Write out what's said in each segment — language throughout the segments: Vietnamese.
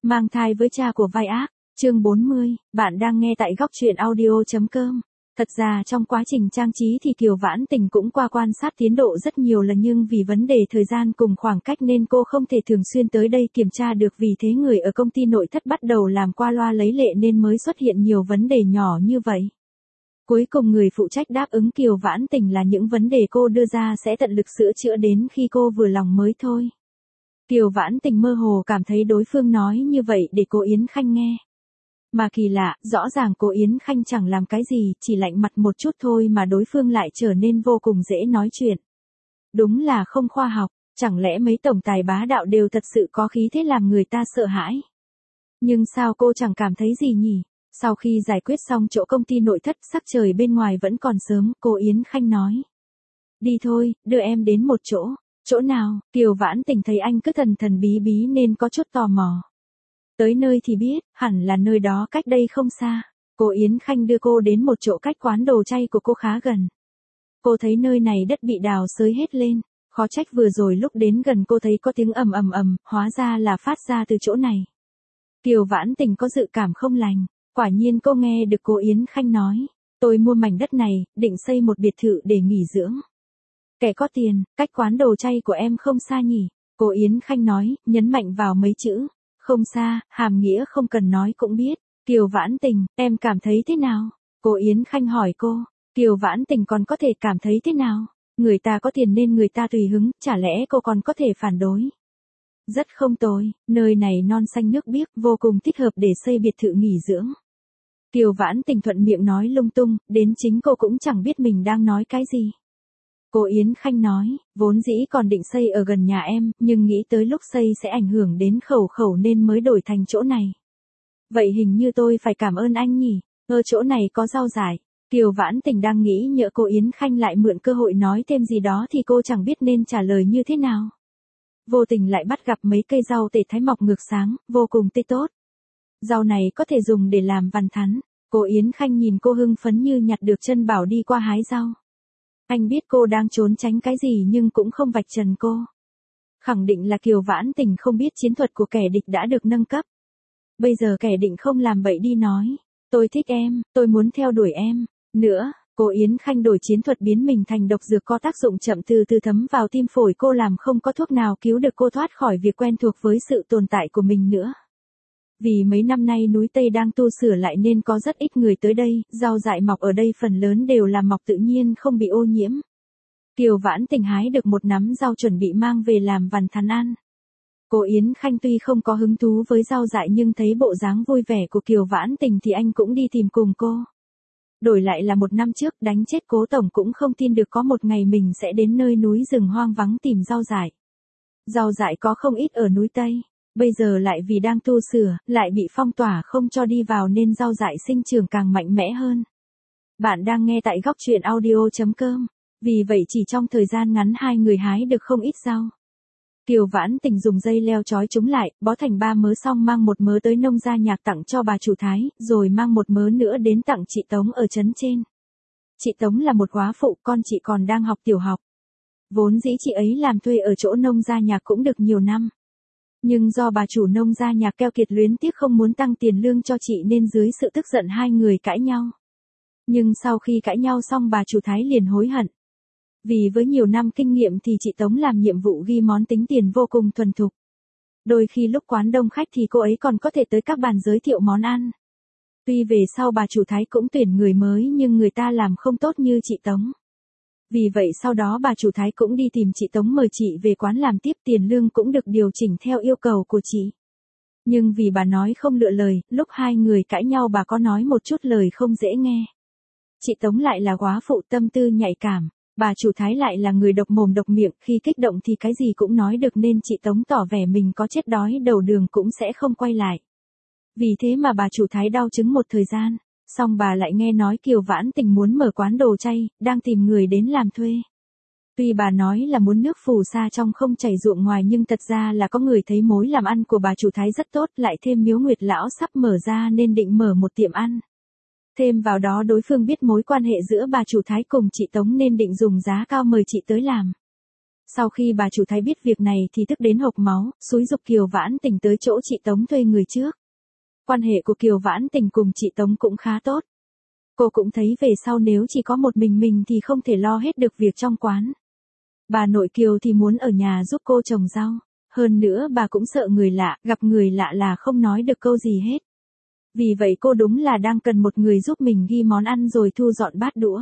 Mang thai với cha của vai ác, chương 40, bạn đang nghe tại góc truyện audio.com. Thật ra trong quá trình trang trí thì Kiều Vãn Tình cũng qua quan sát tiến độ rất nhiều lần, nhưng vì vấn đề thời gian cùng khoảng cách nên cô không thể thường xuyên tới đây kiểm tra được, vì thế người ở công ty nội thất bắt đầu làm qua loa lấy lệ nên mới xuất hiện nhiều vấn đề nhỏ như vậy. Cuối cùng người phụ trách đáp ứng Kiều Vãn Tình là những vấn đề cô đưa ra sẽ tận lực sửa chữa đến khi cô vừa lòng mới thôi. Kiều Vãn Tình mơ hồ cảm thấy đối phương nói như vậy để cô Yến Khanh nghe. Mà kỳ lạ, rõ ràng cô Yến Khanh chẳng làm cái gì, chỉ lạnh mặt một chút thôi mà đối phương lại trở nên vô cùng dễ nói chuyện. Đúng là không khoa học, chẳng lẽ mấy tổng tài bá đạo đều thật sự có khí thế làm người ta sợ hãi? Nhưng sao cô chẳng cảm thấy gì nhỉ? Sau khi giải quyết xong chỗ công ty nội thất, sắc trời bên ngoài vẫn còn sớm, cô Yến Khanh nói. Đi thôi, đưa em đến một chỗ. Chỗ nào? Kiều Vãn Tình thấy anh cứ thần thần bí bí nên có chút tò mò. Tới nơi thì biết, hẳn là nơi đó cách đây không xa. Cô Yến Khanh đưa cô đến một chỗ cách quán đồ chay của cô khá gần. Cô thấy nơi này đất bị đào xới hết lên, khó trách vừa rồi lúc đến gần cô thấy có tiếng ầm ầm ầm, hóa ra là phát ra từ chỗ này. Kiều Vãn Tình có dự cảm không lành, quả nhiên cô nghe được cô Yến Khanh nói, tôi mua mảnh đất này, định xây một biệt thự để nghỉ dưỡng. Kẻ có tiền, cách quán đồ chay của em không xa nhỉ? Cô Yến Khanh nói, nhấn mạnh vào mấy chữ. Không xa, hàm nghĩa không cần nói cũng biết. Kiều Vãn Tình, em cảm thấy thế nào? Cô Yến Khanh hỏi cô. Kiều Vãn Tình còn có thể cảm thấy thế nào? Người ta có tiền nên người ta tùy hứng, chả lẽ cô còn có thể phản đối? Rất không tồi, nơi này non xanh nước biếc, vô cùng thích hợp để xây biệt thự nghỉ dưỡng. Kiều Vãn Tình thuận miệng nói lung tung, đến chính cô cũng chẳng biết mình đang nói cái gì. Cô Yến Khanh nói, vốn dĩ còn định xây ở gần nhà em, nhưng nghĩ tới lúc xây sẽ ảnh hưởng đến khẩu khẩu nên mới đổi thành chỗ này. Vậy hình như tôi phải cảm ơn anh nhỉ, chỗ này có rau dại. Kiều Vãn Tình đang nghĩ nhỡ cô Yến Khanh lại mượn cơ hội nói thêm gì đó thì cô chẳng biết nên trả lời như thế nào. Vô tình lại bắt gặp mấy cây rau tể thái mọc ngược sáng, vô cùng tươi tốt. Rau này có thể dùng để làm vằn thắn. Cô Yến Khanh nhìn cô hưng phấn như nhặt được chân bảo đi qua hái rau. Anh biết cô đang trốn tránh cái gì nhưng cũng không vạch trần cô. Khẳng định là Kiều Vãn Tình không biết chiến thuật của kẻ địch đã được nâng cấp. Bây giờ kẻ định không làm bậy đi nói. Tôi thích em, tôi muốn theo đuổi em. Nữa, cô Yến Khanh đổi chiến thuật biến mình thành độc dược có tác dụng chậm từ từ thấm vào tim phổi cô, làm không có thuốc nào cứu được cô thoát khỏi việc quen thuộc với sự tồn tại của mình nữa. Vì mấy năm nay núi Tây đang tu sửa lại nên có rất ít người tới đây, rau dại mọc ở đây phần lớn đều là mọc tự nhiên không bị ô nhiễm. Kiều Vãn Tình hái được một nắm rau chuẩn bị mang về làm vằn thắn ăn. Cô Yến Khanh tuy không có hứng thú với rau dại nhưng thấy bộ dáng vui vẻ của Kiều Vãn Tình thì anh cũng đi tìm cùng cô. Đổi lại là một năm trước đánh chết Cố Tổng cũng không tin được có một ngày mình sẽ đến nơi núi rừng hoang vắng tìm rau dại. Rau dại có không ít ở núi Tây. Bây giờ lại vì đang tu sửa, lại bị phong tỏa không cho đi vào nên rau dại sinh trưởng càng mạnh mẽ hơn. Bạn đang nghe tại góc truyện audio.com. Vì vậy chỉ trong thời gian ngắn hai người hái được không ít rau. Kiều Vãn Tình dùng dây leo trói chúng lại, bó thành 3 mớ xong mang một mớ tới nông gia nhạc tặng cho bà chủ Thái, rồi mang một mớ nữa đến tặng chị Tống ở trấn trên. Chị Tống là một góa phụ, con chị còn đang học tiểu học. Vốn dĩ chị ấy làm thuê ở chỗ nông gia nhạc cũng được nhiều năm. Nhưng do bà chủ nông gia nhạc keo kiệt luyến tiếc không muốn tăng tiền lương cho chị nên dưới sự tức giận hai người cãi nhau. Nhưng sau khi cãi nhau xong bà chủ Thái liền hối hận. Vì với nhiều năm kinh nghiệm thì chị Tống làm nhiệm vụ ghi món tính tiền vô cùng thuần thục. Đôi khi lúc quán đông khách thì cô ấy còn có thể tới các bàn giới thiệu món ăn. Tuy về sau bà chủ Thái cũng tuyển người mới nhưng người ta làm không tốt như chị Tống. Vì vậy sau đó bà chủ Thái cũng đi tìm chị Tống mời chị về quán làm tiếp, tiền lương cũng được điều chỉnh theo yêu cầu của chị. Nhưng vì bà nói không lựa lời, lúc hai người cãi nhau bà có nói một chút lời không dễ nghe. Chị Tống lại là góa phụ tâm tư nhạy cảm, bà chủ Thái lại là người độc mồm độc miệng, khi kích động thì cái gì cũng nói được nên chị Tống tỏ vẻ mình có chết đói đầu đường cũng sẽ không quay lại. Vì thế mà bà chủ Thái đau chứng một thời gian. Xong bà lại nghe nói Kiều Vãn Tình muốn mở quán đồ chay, đang tìm người đến làm thuê. Tuy bà nói là muốn nước phù sa trong không chảy ruộng ngoài nhưng thật ra là có người thấy mối làm ăn của bà chủ Thái rất tốt, lại thêm Miếu Nguyệt Lão sắp mở ra nên định mở một tiệm ăn. Thêm vào đó đối phương biết mối quan hệ giữa bà chủ Thái cùng chị Tống nên định dùng giá cao mời chị tới làm. Sau khi bà chủ Thái biết việc này thì tức đến hộc máu, xúi giục Kiều Vãn Tình tới chỗ chị Tống thuê người trước. Quan hệ của Kiều Vãn Tình cùng chị Tống cũng khá tốt. Cô cũng thấy về sau nếu chỉ có một mình thì không thể lo hết được việc trong quán. Bà nội Kiều thì muốn ở nhà giúp cô trồng rau. Hơn nữa bà cũng sợ người lạ, gặp người lạ là không nói được câu gì hết. Vì vậy cô đúng là đang cần một người giúp mình ghi món ăn rồi thu dọn bát đũa.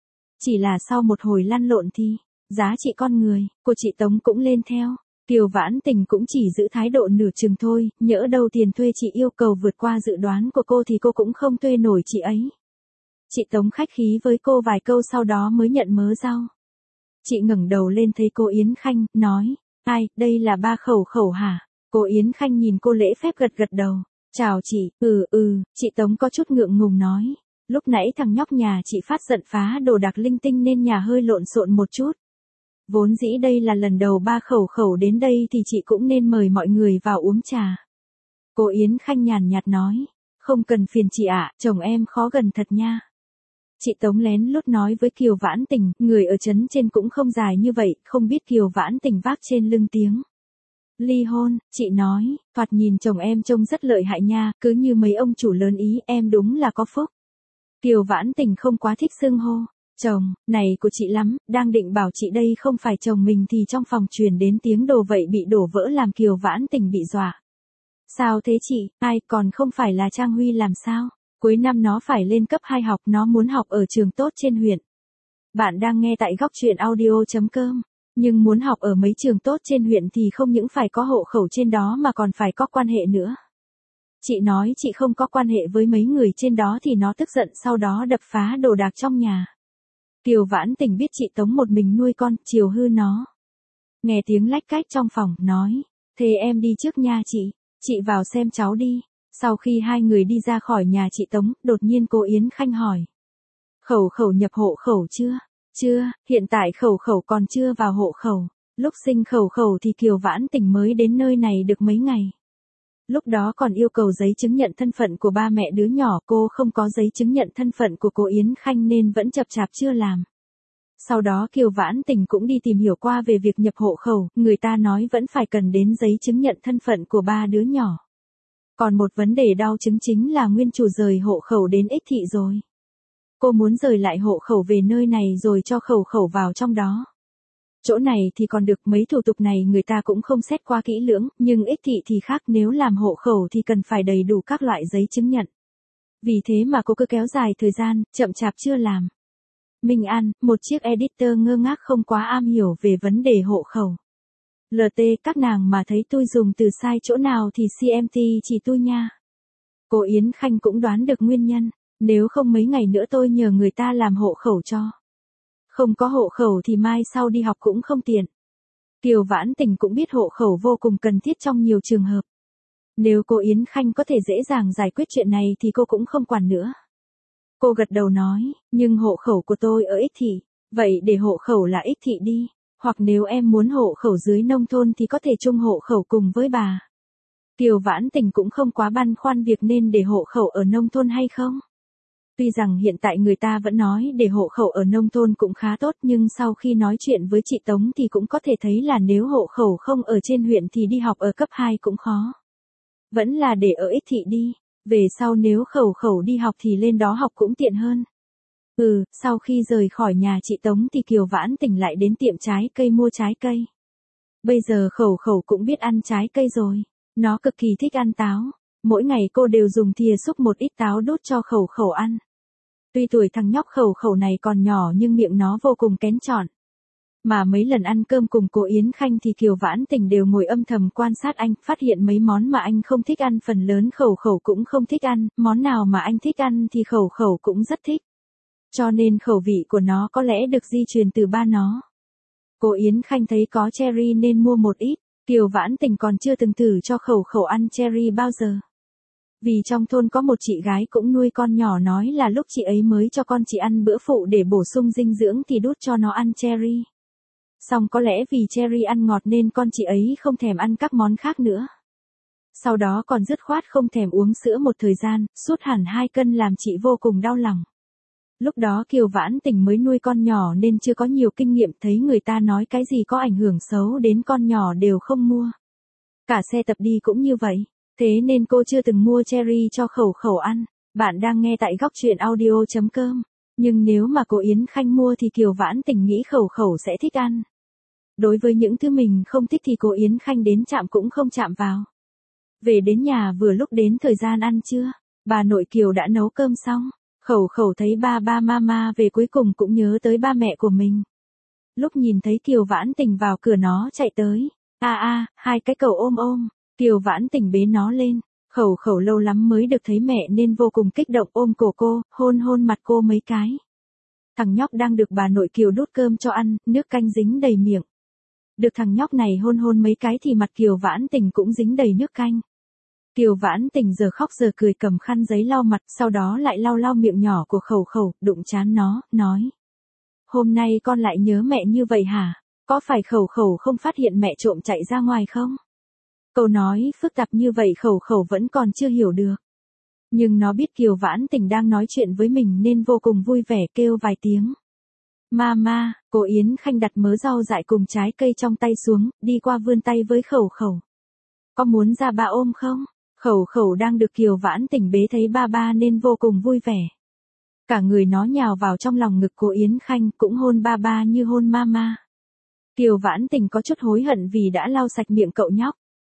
Chỉ là sau một hồi lăn lộn thì, giá trị con người, của chị Tống cũng lên theo. Kiều Vãn Tình cũng chỉ giữ thái độ nửa chừng thôi, nhỡ đâu tiền thuê chị yêu cầu vượt qua dự đoán của cô thì cô cũng không thuê nổi chị ấy. Chị Tống khách khí với cô vài câu sau đó mới nhận mớ rau. Chị ngẩng đầu lên thấy cô Yến Khanh, nói, ai, đây là ba Khẩu Khẩu hả? Cô Yến Khanh nhìn cô lễ phép gật gật đầu. Chào chị, chị Tống có chút ngượng ngùng nói. Lúc nãy thằng nhóc nhà chị phát giận phá đồ đạc linh tinh nên nhà hơi lộn xộn một chút. Vốn dĩ đây là lần đầu ba Khẩu Khẩu đến đây thì chị cũng nên mời mọi người vào uống trà. Cô Yến Khanh nhàn nhạt nói, không cần phiền chị ạ, chồng em khó gần thật nha. Chị Tống lén lút nói với Kiều Vãn Tình, người ở trấn trên cũng không dài như vậy, không biết Kiều Vãn Tình vác trên lưng tiếng ly hôn, chị nói, thoạt nhìn chồng em trông rất lợi hại nha, cứ như mấy ông chủ lớn ý, em đúng là có phúc. Kiều Vãn Tình không quá thích xưng hô chồng, này của chị lắm, đang định bảo chị đây không phải chồng mình thì trong phòng truyền đến tiếng đồ vậy bị đổ vỡ làm Kiều Vãn Tình bị dọa. Sao thế chị, ai còn không phải là Trang Huy làm sao? Cuối năm nó phải lên cấp 2 học, nó muốn học ở trường tốt trên huyện. Bạn đang nghe tại góc truyện audio.com. Nhưng muốn học ở mấy trường tốt trên huyện thì không những phải có hộ khẩu trên đó mà còn phải có quan hệ nữa. Chị nói chị không có quan hệ với mấy người trên đó thì nó tức giận sau đó đập phá đồ đạc trong nhà. Kiều Vãn Tình biết chị Tống một mình nuôi con, chiều hư nó. Nghe tiếng lách cách trong phòng, nói, thế em đi trước nha chị vào xem cháu đi. Sau khi hai người đi ra khỏi nhà chị Tống, đột nhiên cô Yến Khanh hỏi. Khẩu Khẩu nhập hộ khẩu chưa? Chưa, hiện tại Khẩu Khẩu còn chưa vào hộ khẩu. Lúc sinh Khẩu Khẩu thì Kiều Vãn Tình mới đến nơi này được mấy ngày. Lúc đó còn yêu cầu giấy chứng nhận thân phận của ba mẹ đứa nhỏ, cô không có giấy chứng nhận thân phận của cô Yến Khanh nên vẫn chập chạp chưa làm. Sau đó Kiều Vãn Tình cũng đi tìm hiểu qua về việc nhập hộ khẩu, người ta nói vẫn phải cần đến giấy chứng nhận thân phận của ba đứa nhỏ. Còn một vấn đề đau chứng chính là nguyên chủ rời hộ khẩu đến Ích Thị rồi. Cô muốn rời lại hộ khẩu về nơi này rồi cho Khẩu Khẩu vào trong đó. Chỗ này thì còn được, mấy thủ tục này người ta cũng không xét qua kỹ lưỡng, nhưng Ích Thị thì khác, nếu làm hộ khẩu thì cần phải đầy đủ các loại giấy chứng nhận. Vì thế mà cô cứ kéo dài thời gian, chậm chạp chưa làm. Minh An, một chiếc editor ngơ ngác không quá am hiểu về vấn đề hộ khẩu. LT, các nàng mà thấy tôi dùng từ sai chỗ nào thì CMT chỉ tôi nha. Cô Yến Khanh cũng đoán được nguyên nhân, nếu không mấy ngày nữa tôi nhờ người ta làm hộ khẩu cho. Không có hộ khẩu thì mai sau đi học cũng không tiện. Kiều Vãn Tình cũng biết hộ khẩu vô cùng cần thiết trong nhiều trường hợp. Nếu cô Yến Khanh có thể dễ dàng giải quyết chuyện này thì cô cũng không quản nữa. Cô gật đầu nói, nhưng hộ khẩu của tôi ở Ích Thị, vậy để hộ khẩu là Ích Thị đi, hoặc nếu em muốn hộ khẩu dưới nông thôn thì có thể chung hộ khẩu cùng với bà. Kiều Vãn Tình cũng không quá băn khoăn việc nên để hộ khẩu ở nông thôn hay không. Tuy rằng hiện tại người ta vẫn nói để hộ khẩu ở nông thôn cũng khá tốt, nhưng sau khi nói chuyện với chị Tống thì cũng có thể thấy là nếu hộ khẩu không ở trên huyện thì đi học ở cấp 2 cũng khó. Vẫn là để ở Ích Thị đi, về sau nếu Khẩu Khẩu đi học thì lên đó học cũng tiện hơn. Sau khi rời khỏi nhà chị Tống thì Kiều Vãn Tình lại đến tiệm trái cây mua trái cây. Bây giờ Khẩu Khẩu cũng biết ăn trái cây rồi, nó cực kỳ thích ăn táo. Mỗi ngày cô đều dùng thìa xúc một ít táo đút cho Khẩu Khẩu ăn. Tuy tuổi thằng nhóc Khẩu Khẩu này còn nhỏ nhưng miệng nó vô cùng kén chọn. Mà mấy lần ăn cơm cùng cô Yến Khanh thì Kiều Vãn Tình đều ngồi âm thầm quan sát anh, phát hiện mấy món mà anh không thích ăn phần lớn Khẩu Khẩu cũng không thích ăn, món nào mà anh thích ăn thì Khẩu Khẩu cũng rất thích. Cho nên khẩu vị của nó có lẽ được di truyền từ ba nó. Cô Yến Khanh thấy có cherry nên mua một ít, Kiều Vãn Tình còn chưa từng thử cho Khẩu Khẩu ăn cherry bao giờ. Vì trong thôn có một chị gái cũng nuôi con nhỏ, nói là lúc chị ấy mới cho con chị ăn bữa phụ để bổ sung dinh dưỡng thì đút cho nó ăn cherry. Xong có lẽ vì cherry ăn ngọt nên con chị ấy không thèm ăn các món khác nữa. Sau đó còn dứt khoát không thèm uống sữa một thời gian, sút hẳn 2 cân làm chị vô cùng đau lòng. Lúc đó Kiều Vãn Tình mới nuôi con nhỏ nên chưa có nhiều kinh nghiệm, thấy người ta nói cái gì có ảnh hưởng xấu đến con nhỏ đều không mua. Cả xe tập đi cũng như vậy, thế nên cô chưa từng mua cherry cho Khẩu Khẩu ăn. Bạn đang nghe tại góc truyện audio.com. Nhưng nếu mà cô Yến Khanh mua thì Kiều Vãn Tình nghĩ Khẩu Khẩu sẽ thích ăn. Đối với những thứ mình không thích thì cô Yến Khanh đến chạm cũng không chạm vào. Về đến nhà vừa lúc đến thời gian ăn trưa, bà nội Kiều đã nấu cơm xong. Khẩu Khẩu thấy ba mama về cuối cùng cũng nhớ tới ba mẹ của mình. Lúc nhìn thấy Kiều Vãn Tình vào cửa nó chạy tới. Hai cái cậu ôm ôm. Kiều Vãn Tình bế nó lên. Khẩu Khẩu lâu lắm mới được thấy mẹ nên vô cùng kích động ôm cổ cô, hôn mặt cô mấy cái. Thằng nhóc đang được bà nội Kiều đút cơm cho ăn, nước canh dính đầy miệng. Được thằng nhóc này hôn mấy cái thì mặt Kiều Vãn Tình cũng dính đầy nước canh. Kiều Vãn Tình giờ khóc giờ cười cầm khăn giấy lau mặt, sau đó lại lau miệng nhỏ của Khẩu Khẩu, đụng trán nó, nói. Hôm nay con lại nhớ mẹ như vậy hả? Có phải Khẩu Khẩu không phát hiện mẹ trộm chạy ra ngoài không? Câu nói phức tạp như vậy Khẩu Khẩu vẫn còn chưa hiểu được. Nhưng nó biết Kiều Vãn Tình đang nói chuyện với mình nên vô cùng vui vẻ kêu vài tiếng. Mama, cô Yến Khanh đặt mớ rau dại cùng trái cây trong tay xuống, đi qua vươn tay với Khẩu Khẩu. Có muốn ra ba ôm không? Khẩu Khẩu đang được Kiều Vãn Tình bế thấy ba nên vô cùng vui vẻ. Cả người nó nhào vào trong lòng ngực cô Yến Khanh cũng hôn ba như hôn mama. Kiều Vãn Tình có chút hối hận vì đã lau sạch miệng cậu nhóc.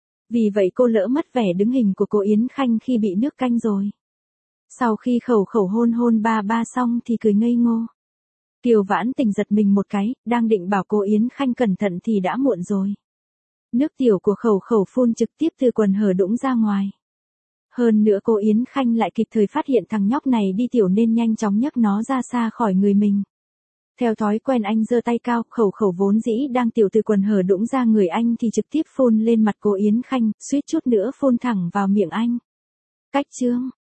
Vì vậy cô lỡ mất vẻ đứng hình của cô Yến Khanh khi bị nước canh rồi. Sau khi Khẩu Khẩu hôn ba xong thì cười ngây ngô. Kiều Vãn Tình giật mình một cái, đang định bảo cô Yến Khanh cẩn thận thì đã muộn rồi. Nước tiểu của Khẩu Khẩu phun trực tiếp từ quần hở đũng ra ngoài. Hơn nữa cô Yến Khanh lại kịp thời phát hiện thằng nhóc này đi tiểu nên nhanh chóng nhấc nó ra xa khỏi người mình. Theo thói quen anh giơ tay cao, Khẩu Khẩu vốn dĩ đang tiểu từ quần hở đũng ra người anh thì trực tiếp phun lên mặt cô Yến Khanh, suýt chút nữa phun thẳng vào miệng anh. Cách chương